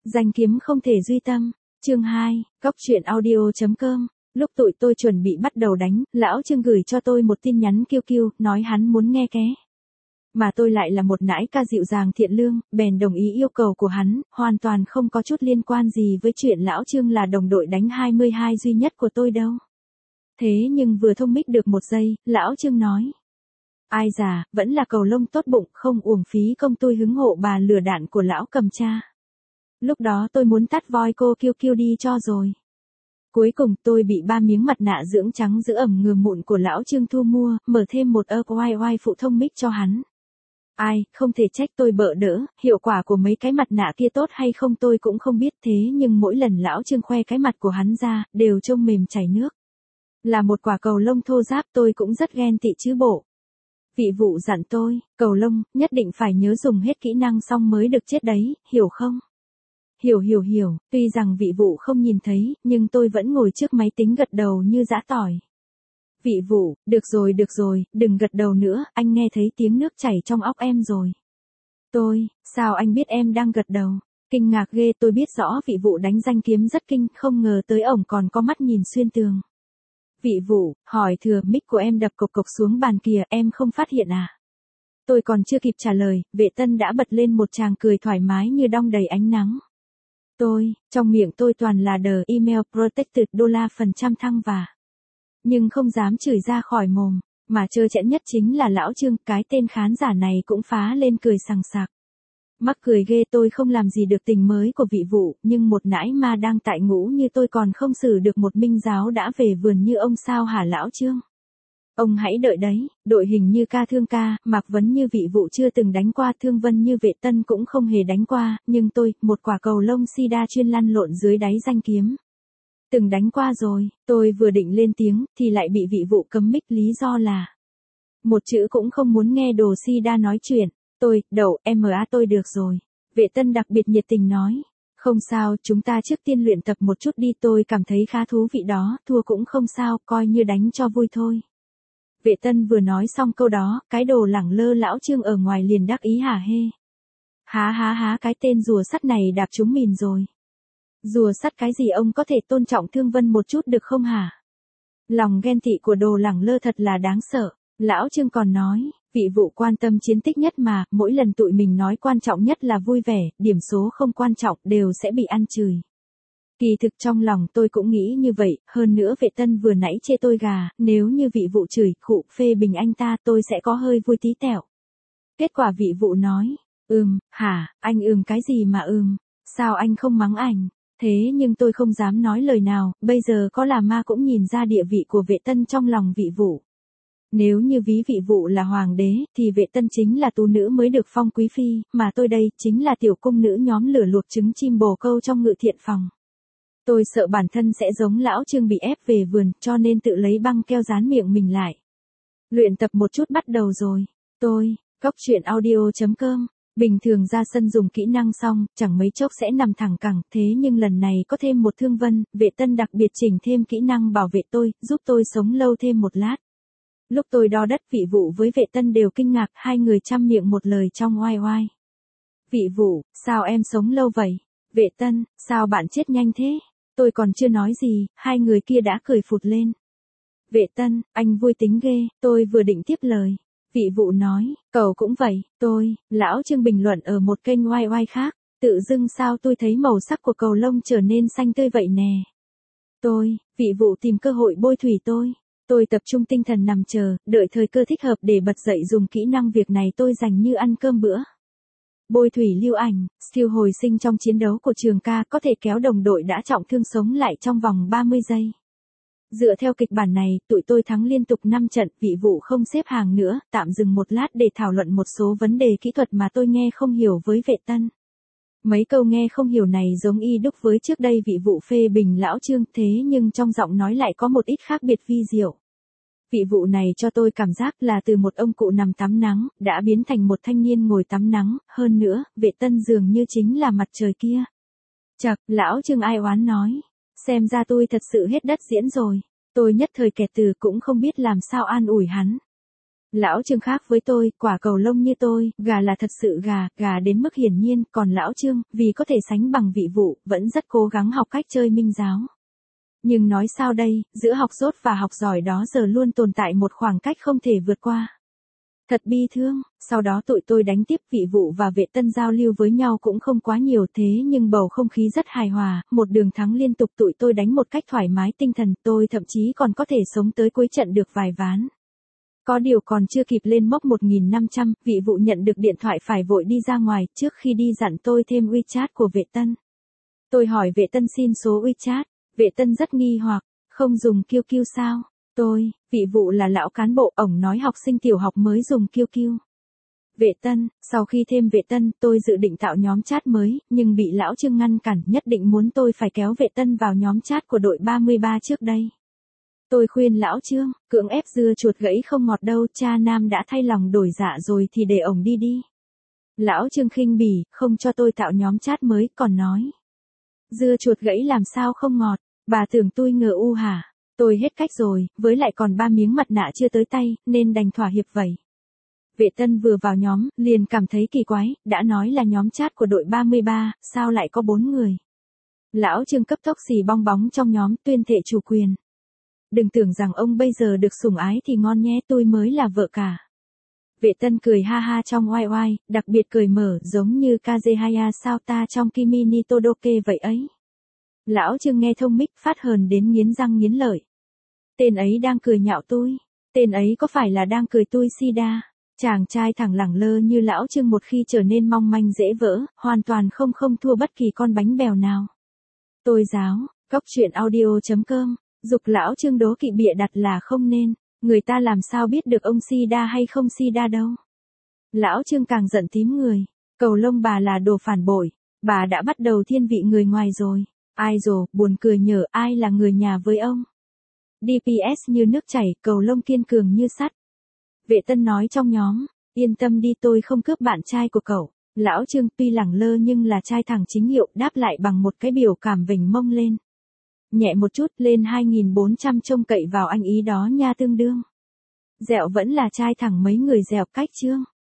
Danh kiếm không thể duy tâm. Chương 2, Góc truyện audio.com. Lúc tụi tôi chuẩn bị bắt đầu đánh, lão Trương gửi cho tôi một tin nhắn kêu nói hắn muốn nghe ké. Mà tôi lại là một nãi ca dịu dàng thiện lương, bèn đồng ý yêu cầu của hắn, hoàn toàn không có chút liên quan gì với chuyện lão Trương là đồng đội đánh 22 duy nhất của tôi đâu. Thế nhưng vừa thông mic được một giây, lão Trương nói. Ai già, vẫn là cầu lông tốt bụng, không uổng phí công tôi hứng hộ bà lửa đạn của lão cầm cha. Lúc đó tôi muốn tắt voi cô kêu đi cho rồi. Cuối cùng tôi bị 3 miếng mặt nạ dưỡng trắng giữ ẩm ngừa mụn của lão Trương thu mua, mở thêm một oai phụ thông mic cho hắn. Ai, không thể trách tôi bợ đỡ, hiệu quả của mấy cái mặt nạ kia tốt hay không tôi cũng không biết thế nhưng mỗi lần lão Trương khoe cái mặt của hắn ra, đều trông mềm chảy nước. Là một quả cầu lông thô ráp tôi cũng rất ghen tị chứ bộ. Vị vụ dặn tôi, cầu lông, nhất định phải nhớ dùng hết kỹ năng xong mới được chết đấy, hiểu không? Hiểu, tuy rằng vị vụ không nhìn thấy, nhưng tôi vẫn ngồi trước máy tính gật đầu như giã tỏi. Vị vụ, được rồi, đừng gật đầu nữa, anh nghe thấy tiếng nước chảy trong óc em rồi. Tôi, sao anh biết em đang gật đầu? Kinh ngạc ghê tôi biết rõ vị vụ đánh danh kiếm rất kinh, không ngờ tới ổng còn có mắt nhìn xuyên tường. Vị vụ, hỏi thừa mic của em đập cộc xuống bàn kìa, em không phát hiện à? Tôi còn chưa kịp trả lời, vệ tân đã bật lên một tràng cười thoải mái như đong đầy ánh nắng. Trong miệng tôi toàn là đờ email protected $% thăng và. Nhưng không dám chửi ra khỏi mồm, mà trơ trẽn nhất chính là lão Trương, cái tên khán giả này cũng phá lên cười sằng sặc. Mắc cười ghê tôi không làm gì được tình mới của vị vụ, nhưng một nãi ma đang tại ngũ như tôi còn không xử được một minh giáo đã về vườn như ông sao hả lão Trương? Ông hãy đợi đấy, đội hình như ca thương ca, Mạc Vấn như vị vụ chưa từng đánh qua, Thương Vân như vệ tân cũng không hề đánh qua, nhưng tôi, một quả cầu lông sida chuyên lăn lộn dưới đáy danh kiếm. Từng đánh qua rồi, tôi vừa định lên tiếng, thì lại bị vị vụ cấm mic lý do là. Một chữ cũng không muốn nghe đồ sida nói chuyện, tôi được rồi. Vệ tân đặc biệt nhiệt tình nói. Không sao, chúng ta trước tiên luyện tập một chút đi tôi cảm thấy khá thú vị đó, thua cũng không sao, coi như đánh cho vui thôi. Vệ tân vừa nói xong câu đó, cái đồ lẳng lơ lão Trương ở ngoài liền đắc ý hả hê. Há cái tên rùa sắt này đạp trúng mìn rồi. Rùa sắt cái gì ông có thể tôn trọng Thương Vân một chút được không hả? Lòng ghen tị của đồ lẳng lơ thật là đáng sợ. Lão Trương còn nói, vị vụ quan tâm chiến tích nhất mà, mỗi lần tụi mình nói quan trọng nhất là vui vẻ, điểm số không quan trọng đều sẽ bị ăn chửi. Kỳ thực trong lòng tôi cũng nghĩ như vậy, hơn nữa vệ tân vừa nãy chê tôi gà, nếu như vị vụ chửi, khụ phê bình anh ta tôi sẽ có hơi vui tí tẹo. Kết quả vị vụ nói, hả, anh cái gì mà sao anh không mắng ảnh, thế nhưng tôi không dám nói lời nào, bây giờ có là ma cũng nhìn ra địa vị của vệ tân trong lòng vị vụ. Nếu như ví vị vụ là hoàng đế, thì vệ tân chính là tú nữ mới được phong quý phi, mà tôi đây chính là tiểu cung nữ nhóm lửa luộc trứng chim bồ câu trong ngự thiện phòng. Tôi sợ bản thân sẽ giống lão Trương bị ép về vườn, cho nên tự lấy băng keo dán miệng mình lại. Luyện tập một chút bắt đầu rồi. Góc truyện audio.com. Bình thường ra sân dùng kỹ năng xong, chẳng mấy chốc sẽ nằm thẳng cẳng, thế nhưng lần này có thêm một Thương Vân, vệ tân đặc biệt chỉnh thêm kỹ năng bảo vệ tôi, giúp tôi sống lâu thêm một lát. Lúc tôi đo đất vị vụ với vệ tân đều kinh ngạc, hai người chăm miệng một lời trong oai. Vị vụ, sao em sống lâu vậy? Vệ tân, sao bạn chết nhanh thế? Tôi còn chưa nói gì, hai người kia đã cười phụt lên. Vệ tân, anh vui tính ghê, tôi vừa định tiếp lời. Vị vụ nói, cậu cũng vậy, lão Trương bình luận ở một kênh oai khác, tự dưng sao tôi thấy màu sắc của cầu lông trở nên xanh tươi vậy nè. Vị vụ tìm cơ hội bôi thủy tôi. Tôi tập trung tinh thần nằm chờ, đợi thời cơ thích hợp để bật dậy dùng kỹ năng việc này tôi dành như ăn cơm bữa. Bôi thủy lưu ảnh, skill hồi sinh trong chiến đấu của trường ca có thể kéo đồng đội đã trọng thương sống lại trong vòng 30 giây. Dựa theo kịch bản này, tụi tôi thắng liên tục 5 trận, vị vụ không xếp hàng nữa, tạm dừng một lát để thảo luận một số vấn đề kỹ thuật mà tôi nghe không hiểu với vệ tân. Mấy câu nghe không hiểu này giống y đúc với trước đây vị vụ phê bình lão Trương, thế nhưng trong giọng nói lại có một ít khác biệt vi diệu. Vị vụ này cho tôi cảm giác là từ một ông cụ nằm tắm nắng, đã biến thành một thanh niên ngồi tắm nắng, hơn nữa, vệ tân dường như chính là mặt trời kia. Chậc, lão Trương ai oán nói, xem ra tôi thật sự hết đất diễn rồi, tôi nhất thời kẹt từ cũng không biết làm sao an ủi hắn. Lão Trương khác với tôi, quả cầu lông như tôi, gà là thật sự gà đến mức hiển nhiên, còn lão Trương, vì có thể sánh bằng vị vụ, vẫn rất cố gắng học cách chơi minh giáo. Nhưng nói sao đây, giữa học dốt và học giỏi đó giờ luôn tồn tại một khoảng cách không thể vượt qua. Thật bi thương, sau đó tụi tôi đánh tiếp, vị vụ và vệ tân giao lưu với nhau cũng không quá nhiều thế nhưng bầu không khí rất hài hòa, một đường thắng liên tục tụi tôi đánh một cách thoải mái tinh thần, tôi thậm chí còn có thể sống tới cuối trận được vài ván. Có điều còn chưa kịp lên mốc 1.500, vị vụ nhận được điện thoại phải vội đi ra ngoài, trước khi đi dặn tôi thêm WeChat của vệ tân. Tôi hỏi vệ tân xin số WeChat, vệ tân rất nghi hoặc, không dùng QQ sao? Vị vụ là lão cán bộ, ổng nói học sinh tiểu học mới dùng QQ. Vệ tân, sau khi thêm vệ tân, tôi dự định tạo nhóm chat mới, nhưng bị lão Trương ngăn cản, nhất định muốn tôi phải kéo vệ tân vào nhóm chat của đội 33 trước đây. Tôi khuyên lão Trương, cưỡng ép dưa chuột gãy không ngọt đâu, cha nam đã thay lòng đổi dạ rồi thì để ổng đi đi. Lão Trương khinh bỉ, không cho tôi tạo nhóm chat mới, còn nói. Dưa chuột gãy làm sao không ngọt, bà tưởng tôi ngờ u hả? Tôi hết cách rồi, với lại còn 3 miếng mặt nạ chưa tới tay, nên đành thỏa hiệp vậy. Vệ tân vừa vào nhóm, liền cảm thấy kỳ quái, đã nói là nhóm chat của đội 33, sao lại có 4 người? Lão Trương cấp tốc xì bong bóng trong nhóm, tuyên thệ chủ quyền. Đừng tưởng rằng ông bây giờ được sủng ái thì ngon nhé, tôi mới là vợ cả. Vệ tân cười ha ha trong oai oai, đặc biệt cười mở, giống như Kazehaya sao ta trong Kimi ni Todoke vậy ấy. Lão Trương nghe thông mic phát hờn đến nghiến răng nghiến lợi. Tên ấy đang cười nhạo tôi. Tên ấy có phải là đang cười tôi sida? Chàng trai thẳng lẳng lơ như lão Trương một khi trở nên mong manh dễ vỡ, hoàn toàn không thua bất kỳ con bánh bèo nào. Tôi giáo, góc chuyện audio.com, dục lão Trương đố kỵ bịa đặt là không nên, người ta làm sao biết được ông sida hay không sida đâu. Lão Trương càng giận tím người, cầu lông bà là đồ phản bội, bà đã bắt đầu thiên vị người ngoài rồi. Ai dồ, buồn cười nhờ ai là người nhà với ông. DPS như nước chảy, cầu lông kiên cường như sắt. Vệ tân nói trong nhóm, yên tâm đi tôi không cướp bạn trai của cậu. Lão Trương tuy lẳng lơ nhưng là trai thẳng chính hiệu, đáp lại bằng một cái biểu cảm vểnh mông lên. Nhẹ một chút lên 2.400 trông cậy vào anh ý đó nha tương đương. Dẹo vẫn là trai thẳng mấy người dẹo cách Trương.